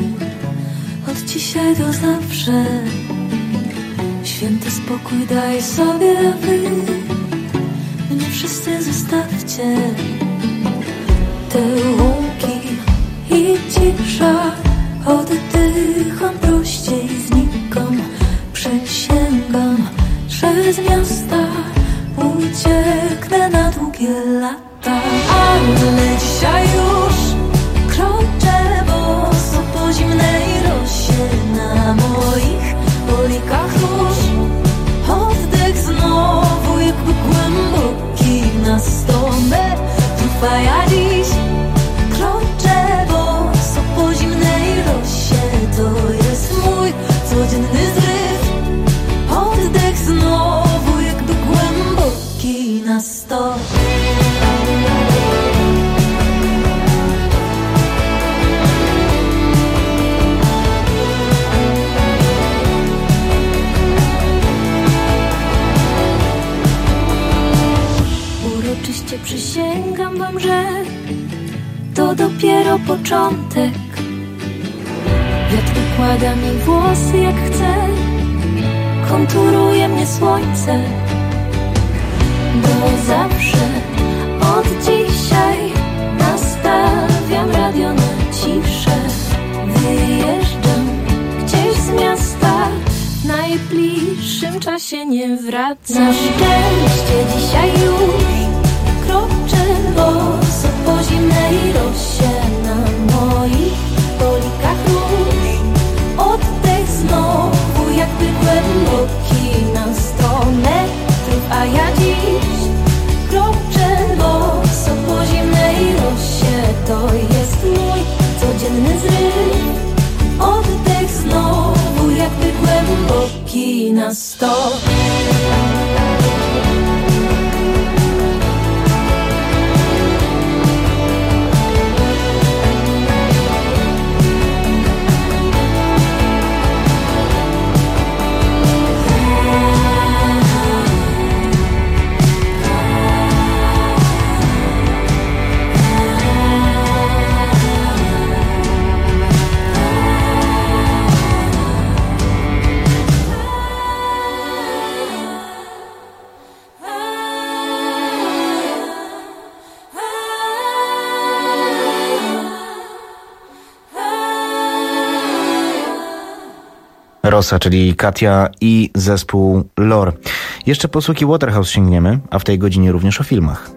od dzisiaj do zawsze święty spokój daj sobie, a wy mnie wszyscy zostawcie. Te łąki i cisza, oddycham prościej, znikam, przysięgam. dopiero początek. Wiatr układa mi włosy jak chce, konturuje mnie słońce. Bo zawsze od dzisiaj nastawiam radio na ciszę. Wyjeżdżam gdzieś z miasta, w najbliższym czasie nie wracam. Na szczęście dzisiaj już kroczę boso po zimnej rosie. Na moich polikach róż oddech znowu jakby głęboki na sto metrów. A ja dziś kroczę boso po zimnej rosie. To jest mój codzienny zryw, oddech znowu jakby głęboki na sto. Rosa, czyli Katia i zespół Lore. Jeszcze po Suki Waterhouse sięgniemy, a w tej godzinie również o filmach.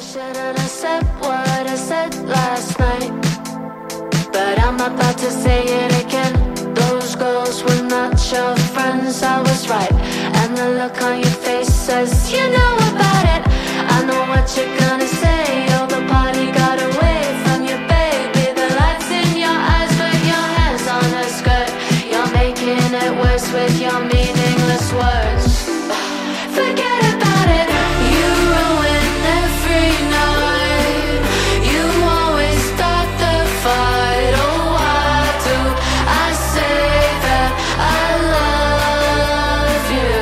With your meaningless words, forget about it. You ruin every night. You always start the fight. Oh, why do I say that I love you?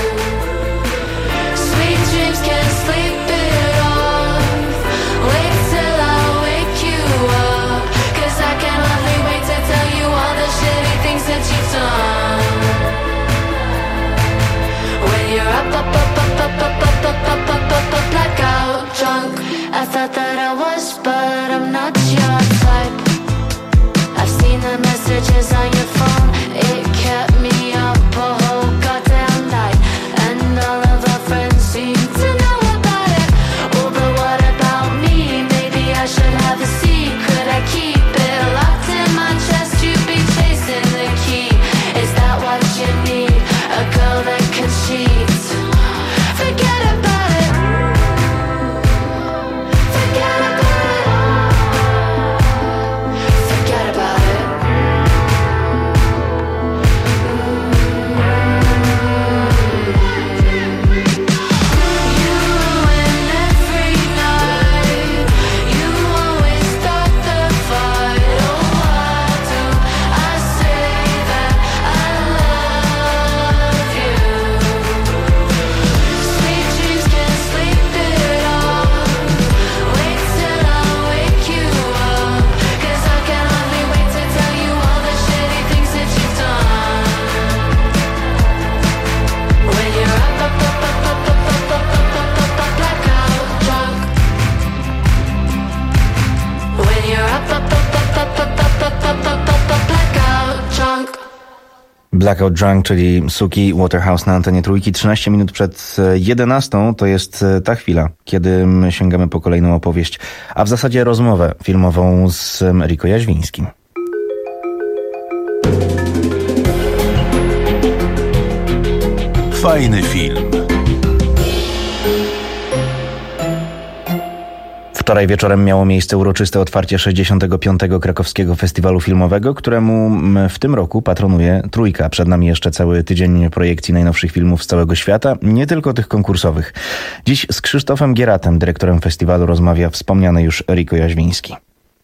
Sweet dreams can't sleep it off. Wait till I wake you up, 'cause I can hardly wait to tell you all the shitty things that you've done. You're up, up, up, up, up, up, up, up, up, up, up, up, blackout drunk. I thought that I was, but I'm not your type. I've seen the messages on your phone. It kept me up a whole goddamn night, and all of our friends seem to know about it. Oh, but what about me? Maybe I should have a secret. I keep it locked in my chest. You be chasing the key. Is that what you need? A girl that can cheat. Forget about it. Forget about it. Forget about it. You ruin every night. You always start the fight. Oh, why do I say that I love you? Sweet dreams can't sleep it off. Wait till I wake you up, 'cause I can hardly wait to tell you all the shitty things that you've done. When you're up, up, up, up, up, up, up, up, up, up, up, up, blackout drunk. When you're up, up, up, up, up, up, up, up, up, up, up, up, blackout drunk. Blackout Drunk, czyli Suki Waterhouse na antenie Trójki. trzynaście minut przed jedenastą to jest ta chwila, kiedy sięgamy po kolejną opowieść, a w zasadzie rozmowę filmową z Riko Jaźwińskim. Fajny film. Wczoraj wieczorem miało miejsce uroczyste otwarcie sześćdziesiątego piątego Krakowskiego Festiwalu Filmowego, któremu w tym roku patronuje Trójka. Przed nami jeszcze cały tydzień projekcji najnowszych filmów z całego świata, nie tylko tych konkursowych. Dziś z Krzysztofem Gieratem, dyrektorem festiwalu, rozmawia wspomniany już Riko Jaźwiński.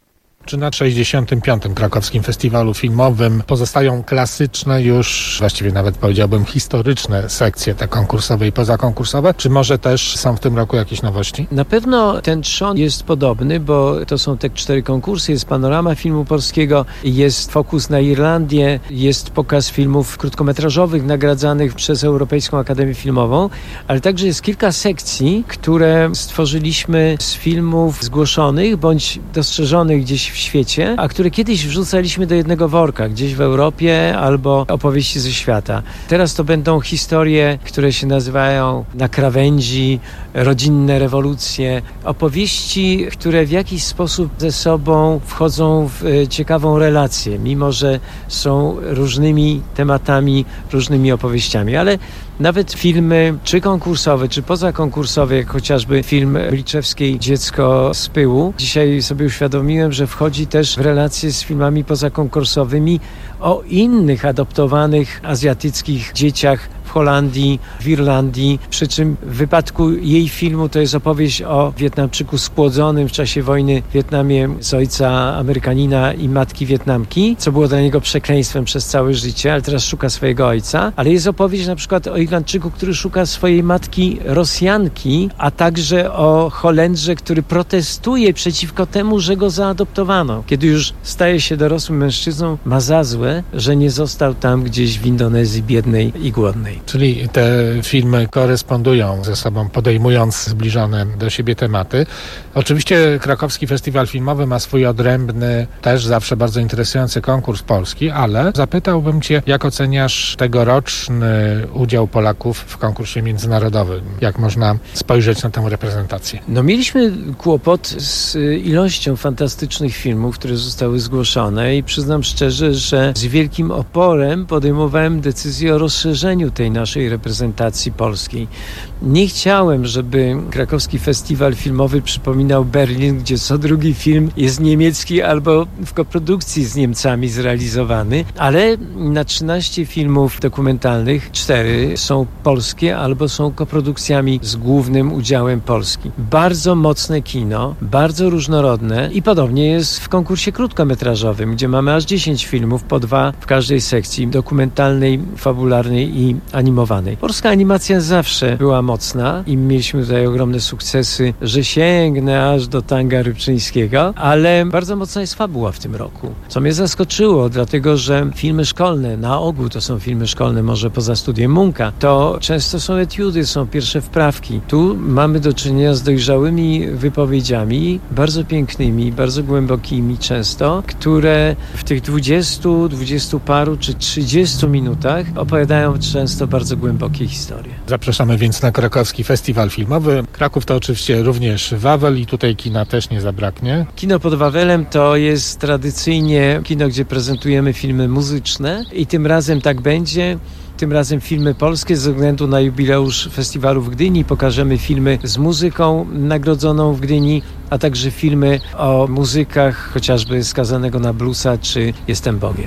Czy na sześćdziesiątym piątym Krakowskim Festiwalu Filmowym pozostają klasyczne już, właściwie nawet powiedziałbym historyczne sekcje te konkursowe i pozakonkursowe, czy może też są w tym roku jakieś nowości? Na pewno ten trzon jest podobny, bo to są te cztery konkursy, jest panorama filmu polskiego, jest fokus na Irlandię, jest pokaz filmów krótkometrażowych nagradzanych przez Europejską Akademię Filmową, ale także jest kilka sekcji, które stworzyliśmy z filmów zgłoszonych bądź dostrzeżonych gdzieś w świecie, a które kiedyś wrzucaliśmy do jednego worka, gdzieś w Europie albo opowieści ze świata. Teraz to będą historie, które się nazywają Na krawędzi, rodzinne rewolucje, opowieści, które w jakiś sposób ze sobą wchodzą w ciekawą relację, mimo że są różnymi tematami, różnymi opowieściami, ale nawet filmy czy konkursowe, czy pozakonkursowe, jak chociażby film Liczewskiej Dziecko z pyłu. Dzisiaj sobie uświadomiłem, że wchodzi też w relacje z filmami pozakonkursowymi o innych adoptowanych azjatyckich dzieciach w Holandii, w Irlandii, przy czym w wypadku jej filmu to jest opowieść o Wietnamczyku spłodzonym w czasie wojny w Wietnamie z ojca Amerykanina i matki Wietnamki, co było dla niego przekleństwem przez całe życie, ale teraz szuka swojego ojca. Ale jest opowieść na przykład o Irlandczyku, który szuka swojej matki Rosjanki, a także o Holendrze, który protestuje przeciwko temu, że go zaadoptowano. Kiedy już staje się dorosłym mężczyzną, ma za złe, że nie został tam gdzieś w Indonezji biednej i głodnej. Czyli te filmy korespondują ze sobą, podejmując zbliżone do siebie tematy. Oczywiście Krakowski Festiwal Filmowy ma swój odrębny, też zawsze bardzo interesujący konkurs polski, ale zapytałbym Cię, jak oceniasz tegoroczny udział Polaków w konkursie międzynarodowym? Jak można spojrzeć na tę reprezentację? No mieliśmy kłopot z ilością fantastycznych filmów, które zostały zgłoszone i przyznam szczerze, że z wielkim oporem podejmowałem decyzję o rozszerzeniu tej naszej reprezentacji polskiej. Nie chciałem, żeby Krakowski Festiwal Filmowy przypominał Berlin, gdzie co drugi film jest niemiecki albo w koprodukcji z Niemcami zrealizowany, ale na trzynaście filmów dokumentalnych cztery są polskie albo są koprodukcjami z głównym udziałem Polski. Bardzo mocne kino, bardzo różnorodne i podobnie jest w konkursie krótkometrażowym, gdzie mamy aż dziesięć filmów, po dwa w każdej sekcji, dokumentalnej, fabularnej i animowanej. Polska animacja zawsze była mocna i mieliśmy tutaj ogromne sukcesy, że sięgnę aż do Tanga Rybczyńskiego, ale bardzo mocna jest fabuła w tym roku, co mnie zaskoczyło, dlatego że filmy szkolne, na ogół to są filmy szkolne, może poza studiem Munka, to często są etiudy, są pierwsze wprawki. Tu mamy do czynienia z dojrzałymi wypowiedziami, bardzo pięknymi, bardzo głębokimi często, które w tych dwudziestu, dwudziestu paru czy trzydziestu minutach opowiadają często bardzo głębokie historie. Zapraszamy więc na Krakowski Festiwal Filmowy. Kraków to oczywiście również Wawel i tutaj kina też nie zabraknie. Kino pod Wawelem to jest tradycyjnie kino, gdzie prezentujemy filmy muzyczne i tym razem tak będzie. Tym razem filmy polskie ze względu na jubileusz festiwalu w Gdyni. Pokażemy filmy z muzyką nagrodzoną w Gdyni, a także filmy o muzykach chociażby Skazanego na bluesa czy Jestem Bogiem.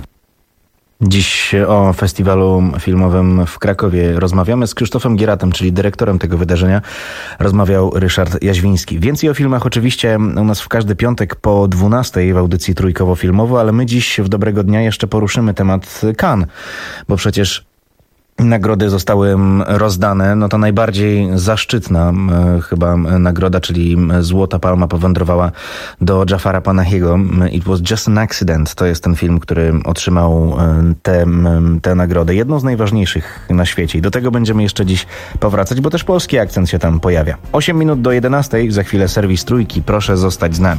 Dziś o festiwalu filmowym w Krakowie rozmawiamy z Krzysztofem Gieratem, czyli dyrektorem tego wydarzenia. Rozmawiał Ryszard Jaźwiński. Więcej o filmach oczywiście u nas w każdy piątek po dwunastej w audycji trójkowo-filmowo, ale my dziś w Dobrego Dnia jeszcze poruszymy temat Cannes, bo przecież nagrody zostały rozdane. No to najbardziej zaszczytna e, chyba nagroda, czyli Złota Palma powędrowała do Jafara Panahiego. It was just an accident. To jest ten film, który otrzymał tę te nagrodę. Jedną z najważniejszych na świecie. I do tego będziemy jeszcze dziś powracać, bo też polski akcent się tam pojawia. osiem minut do jedenastej. Za chwilę serwis Trójki. Proszę zostać z nami.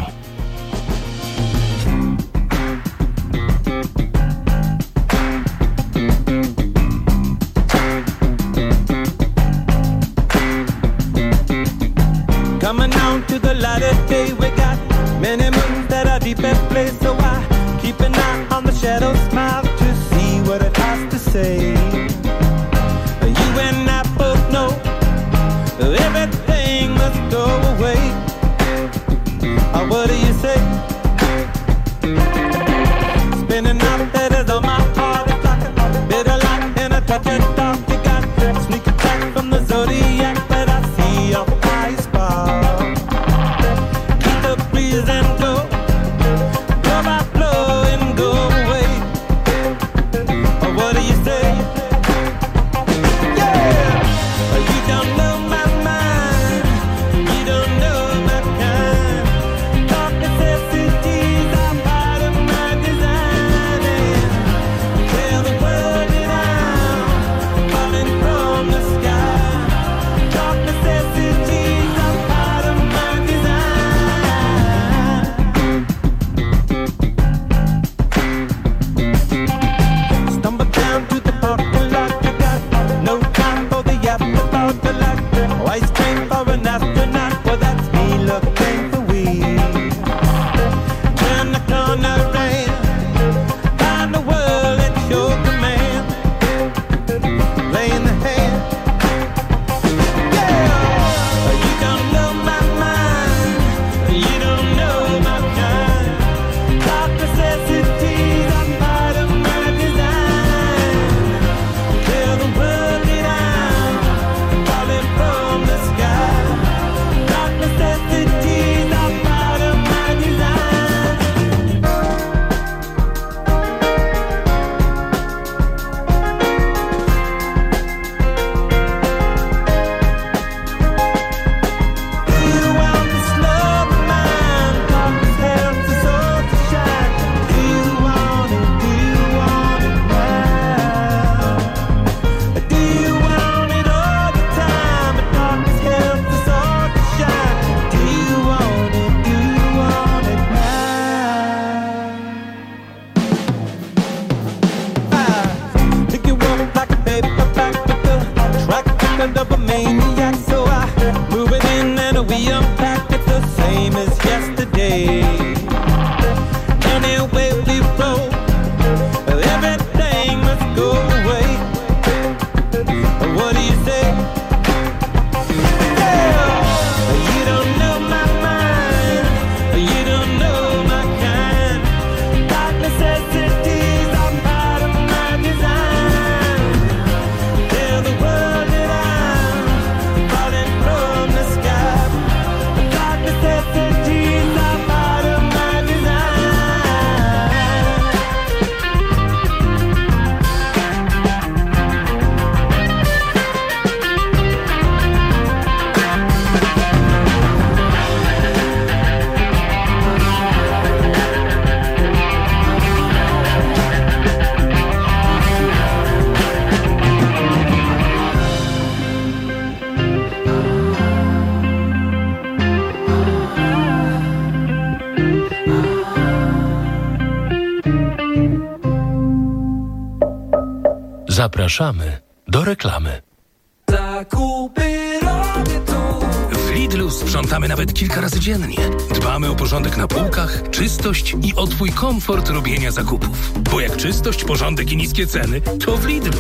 Keep the breeze and go. Zapraszamy do reklamy. Zakupy robię tu. W Lidlu sprzątamy nawet kilka razy dziennie. Dbamy o porządek na półkach, czystość i o Twój komfort robienia zakupów. Bo jak czystość, porządek i niskie ceny, to w Lidlu.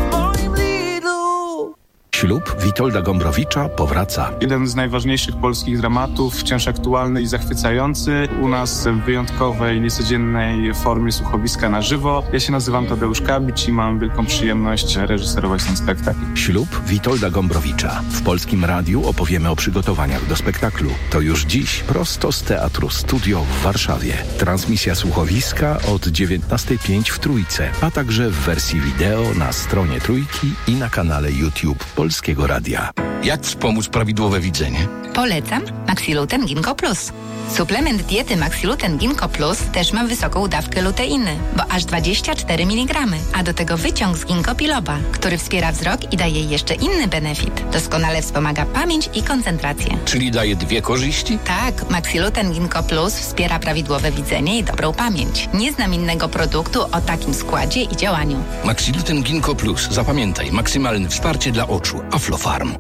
Ślub Witolda Gombrowicza powraca. Jeden z najważniejszych polskich dramatów, wciąż aktualny i zachwycający. U nas w wyjątkowej, niecodziennej formie słuchowiska na żywo. Ja się nazywam Tadeusz Kabicz i mam wielką przyjemność reżyserować ten spektakl. Ślub Witolda Gombrowicza. W Polskim Radiu opowiemy o przygotowaniach do spektaklu. To już dziś prosto z Teatru Studio w Warszawie. Transmisja słuchowiska od dziewiętnastej pięć w Trójce, a także w wersji wideo na stronie Trójki i na kanale YouTube Polskiego Radia. Jak wspomóc prawidłowe widzenie? Polecam Maxiluten Ginkgo Plus. Suplement diety Maxiluten Ginkgo Plus też ma wysoką dawkę luteiny, bo aż dwadzieścia cztery miligramy, a do tego wyciąg z ginkgo biloba, który wspiera wzrok i daje jeszcze inny benefit. Doskonale wspomaga pamięć i koncentrację. Czyli daje dwie korzyści? Tak, Maxiluten Ginkgo Plus wspiera prawidłowe widzenie i dobrą pamięć. Nie znam innego produktu o takim składzie i działaniu. Maxiluten Ginkgo Plus. Zapamiętaj, maksymalne wsparcie dla oczu. Aflofarm.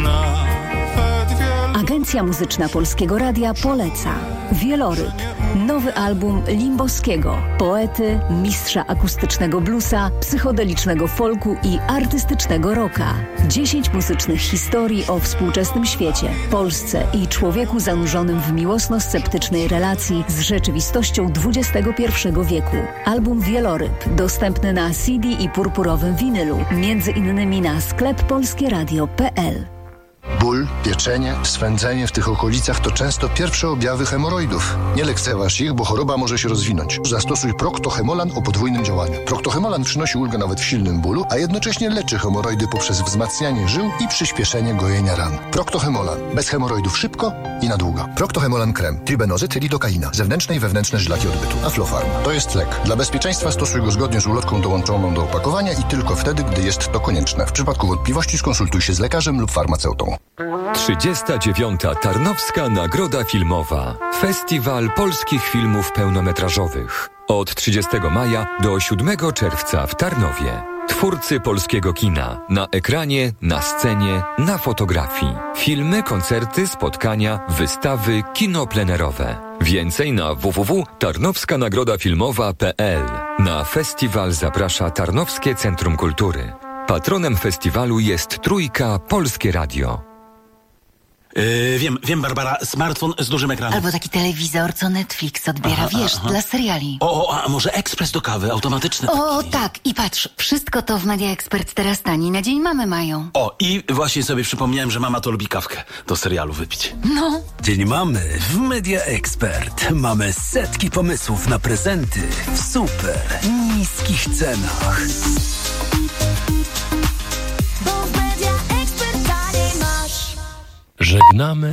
Agencja Muzyczna Polskiego Radia poleca Wieloryb, nowy album Limboskiego, poety, mistrza akustycznego bluesa, psychodelicznego folku i artystycznego rocka. Dziesięć muzycznych historii o współczesnym świecie, Polsce i człowieku zanurzonym w miłosno-sceptycznej relacji z rzeczywistością dwudziestego pierwszego wieku. Album Wieloryb dostępny na C D i purpurowym winylu, między innymi na sklep polskieradio kropka p l. Ból, pieczenie, swędzenie w tych okolicach to często pierwsze objawy hemoroidów. Nie lekceważ ich, bo choroba może się rozwinąć. Zastosuj Procto-Hemolan o podwójnym działaniu. Procto-Hemolan przynosi ulgę nawet w silnym bólu, a jednocześnie leczy hemoroidy poprzez wzmacnianie żył i przyspieszenie gojenia ran. Procto-Hemolan. Bez hemoroidów szybko i na długo. Procto-Hemolan krem. Tribenozyt, lidokaina. Zewnętrzne i wewnętrzne żylaki odbytu. Aflofarm. To jest lek. Dla bezpieczeństwa stosuj go zgodnie z ulotką dołączoną do opakowania i tylko wtedy, gdy jest to konieczne. W przypadku wątpliwości skonsultuj się z lekarzem lub farmaceutą. trzydziesta dziewiąta Tarnowska Nagroda Filmowa. Festiwal polskich filmów pełnometrażowych. Od trzydziestego maja do siódmego czerwca w Tarnowie. Twórcy polskiego kina. Na ekranie, na scenie, na fotografii. Filmy, koncerty, spotkania, wystawy, kino plenerowe. Więcej na w w w kropka tarnowska nagroda filmowa kropka p l. Na festiwal zaprasza Tarnowskie Centrum Kultury. Patronem festiwalu jest Trójka Polskie Radio. Yy, wiem, wiem, Barbara, smartfon z dużym ekranem. Albo taki telewizor, co Netflix odbiera, aha, wiesz, aha. dla seriali. O, o, a może ekspres do kawy, automatyczny taki. O, tak, i patrz, wszystko to w Media Expert teraz tani na Dzień Mamy mają. O, i właśnie sobie przypomniałem, że mama to lubi kawkę do serialu wypić. No. Dzień Mamy w Media Expert. Mamy setki pomysłów na prezenty w super niskich cenach. Żegnamy